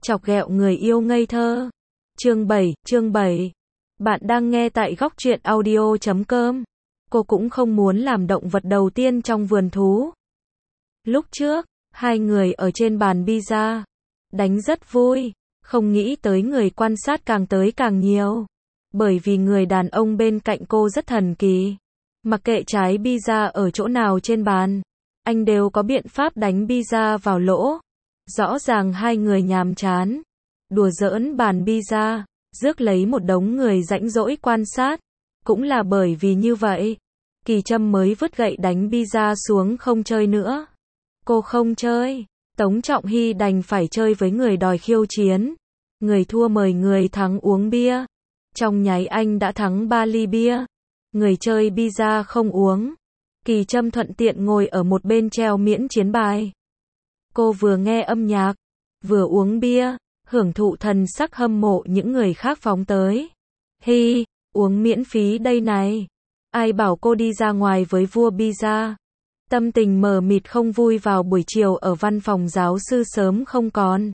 Chọc ghẹo người yêu ngây thơ. Chương 7. Bạn đang nghe tại góc truyện audio.com. Cô cũng không muốn làm động vật đầu tiên trong vườn thú. Lúc trước, hai người ở trên bàn pizza, đánh rất vui, không nghĩ tới người quan sát càng tới càng nhiều. Bởi vì người đàn ông bên cạnh cô rất thần kỳ. Mặc kệ trái pizza ở chỗ nào trên bàn, anh đều có biện pháp đánh pizza vào lỗ. Rõ ràng hai người nhàm chán, đùa giỡn bàn pizza, rước lấy một đống người rãnh rỗi quan sát. Cũng là bởi vì như vậy, Kỳ Trâm mới vứt gậy đánh pizza xuống không chơi nữa. Cô không chơi, Tống Trọng Hy đành phải chơi với người đòi khiêu chiến. Người thua mời người thắng uống bia. Trong nháy anh đã thắng 3 ly bia. Người chơi pizza không uống. Kỳ Trâm thuận tiện ngồi ở một bên treo miễn chiến bài. Cô vừa nghe âm nhạc, vừa uống bia, hưởng thụ thần sắc hâm mộ những người khác phóng tới. Hi, uống miễn phí đây này. Ai bảo cô đi ra ngoài với vua pizza. Tâm tình mờ mịt không vui vào buổi chiều ở văn phòng giáo sư sớm không còn.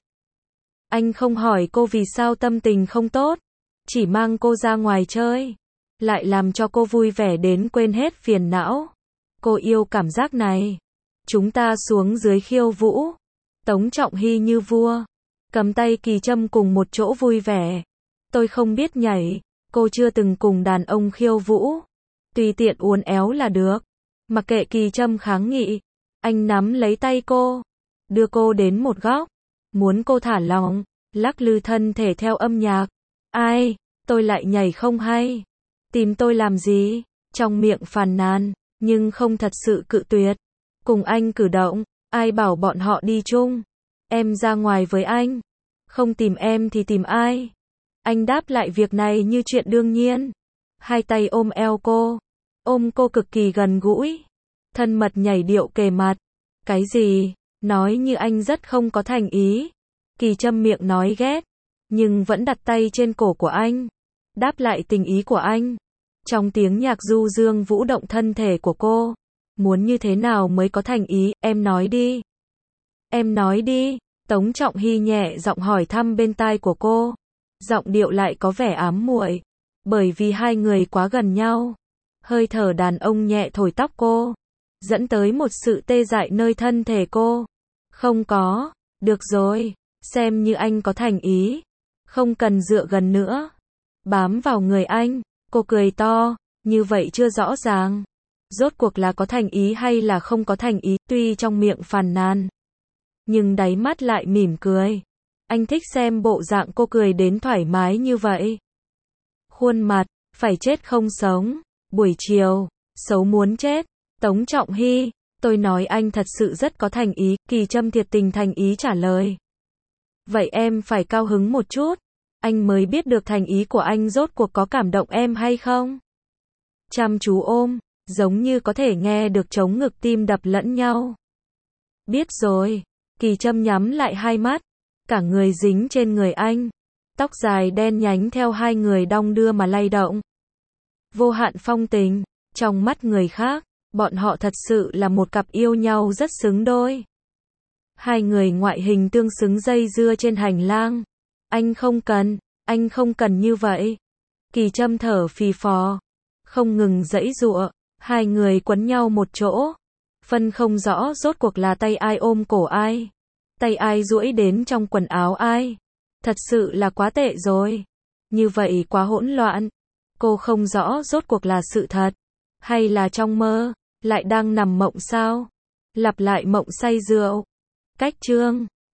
Anh không hỏi cô vì sao tâm tình không tốt, chỉ mang cô ra ngoài chơi, lại làm cho cô vui vẻ đến quên hết phiền não. Cô yêu cảm giác này. Chúng ta xuống dưới khiêu vũ. Tống Trọng Hy như vua, cầm tay Kỳ Trâm cùng một chỗ vui vẻ. Tôi không biết nhảy, cô chưa từng cùng đàn ông khiêu vũ. Tùy tiện uốn éo là được. Mặc kệ Kỳ Trâm kháng nghị, anh nắm lấy tay cô, đưa cô đến một góc, muốn cô thả lỏng, lắc lư thân thể theo âm nhạc. Ai, tôi lại nhảy không hay. Tìm tôi làm gì? Trong miệng phàn nàn, nhưng không thật sự cự tuyệt. Cùng anh cử động, ai bảo bọn họ đi chung. Em ra ngoài với anh. Không tìm em thì tìm ai? Anh đáp lại việc này như chuyện đương nhiên. Hai tay ôm eo cô. Ôm cô cực kỳ gần gũi. Thân mật nhảy điệu kề mặt. Cái gì? Nói như anh rất không có thành ý. Kỳ Trâm miệng nói ghét, nhưng vẫn đặt tay trên cổ của anh. Đáp lại tình ý của anh. Trong tiếng nhạc du dương vũ động thân thể của cô. Muốn như thế nào mới có thành ý, em nói đi. Em nói đi, Tống Trọng Hy nhẹ giọng hỏi thăm bên tai của cô. Giọng điệu lại có vẻ ám muội, bởi vì hai người quá gần nhau. Hơi thở đàn ông nhẹ thổi tóc cô, dẫn tới một sự tê dại nơi thân thể cô. Không có, được rồi, xem như anh có thành ý. Không cần dựa gần nữa. Bám vào người anh, cô cười to, như vậy chưa rõ ràng. Rốt cuộc là có thành ý hay là không có thành ý, tuy trong miệng phàn nàn, nhưng đáy mắt lại mỉm cười. Anh thích xem bộ dạng cô cười đến thoải mái như vậy. Khuôn mặt, phải chết không sống. Buổi chiều, xấu muốn chết. Tống Trọng Hy, tôi nói anh thật sự rất có thành ý. Kỳ Trâm thiệt tình thành ý trả lời. Vậy em phải cao hứng một chút. Anh mới biết được thành ý của anh rốt cuộc có cảm động em hay không. Chăm chú ôm, giống như có thể nghe được trống ngực tim đập lẫn nhau. Biết rồi. Kỳ Trâm nhắm lại hai mắt, cả người dính trên người anh. Tóc dài đen nhánh theo hai người đong đưa mà lay động. Vô hạn phong tình, trong mắt người khác, bọn họ thật sự là một cặp yêu nhau rất xứng đôi. Hai người ngoại hình tương xứng dây dưa trên hành lang. Anh không cần như vậy. Kỳ Trâm thở phì phò, không ngừng giãy giụa, hai người quấn nhau một chỗ. Phân không rõ rốt cuộc là tay ai ôm cổ ai, tay ai duỗi đến trong quần áo ai. Thật sự là quá tệ rồi. Như vậy quá hỗn loạn. Cô không rõ rốt cuộc là sự thật, hay là trong mơ, lại đang nằm mộng sao. Lặp lại mộng say rượu. Cách chương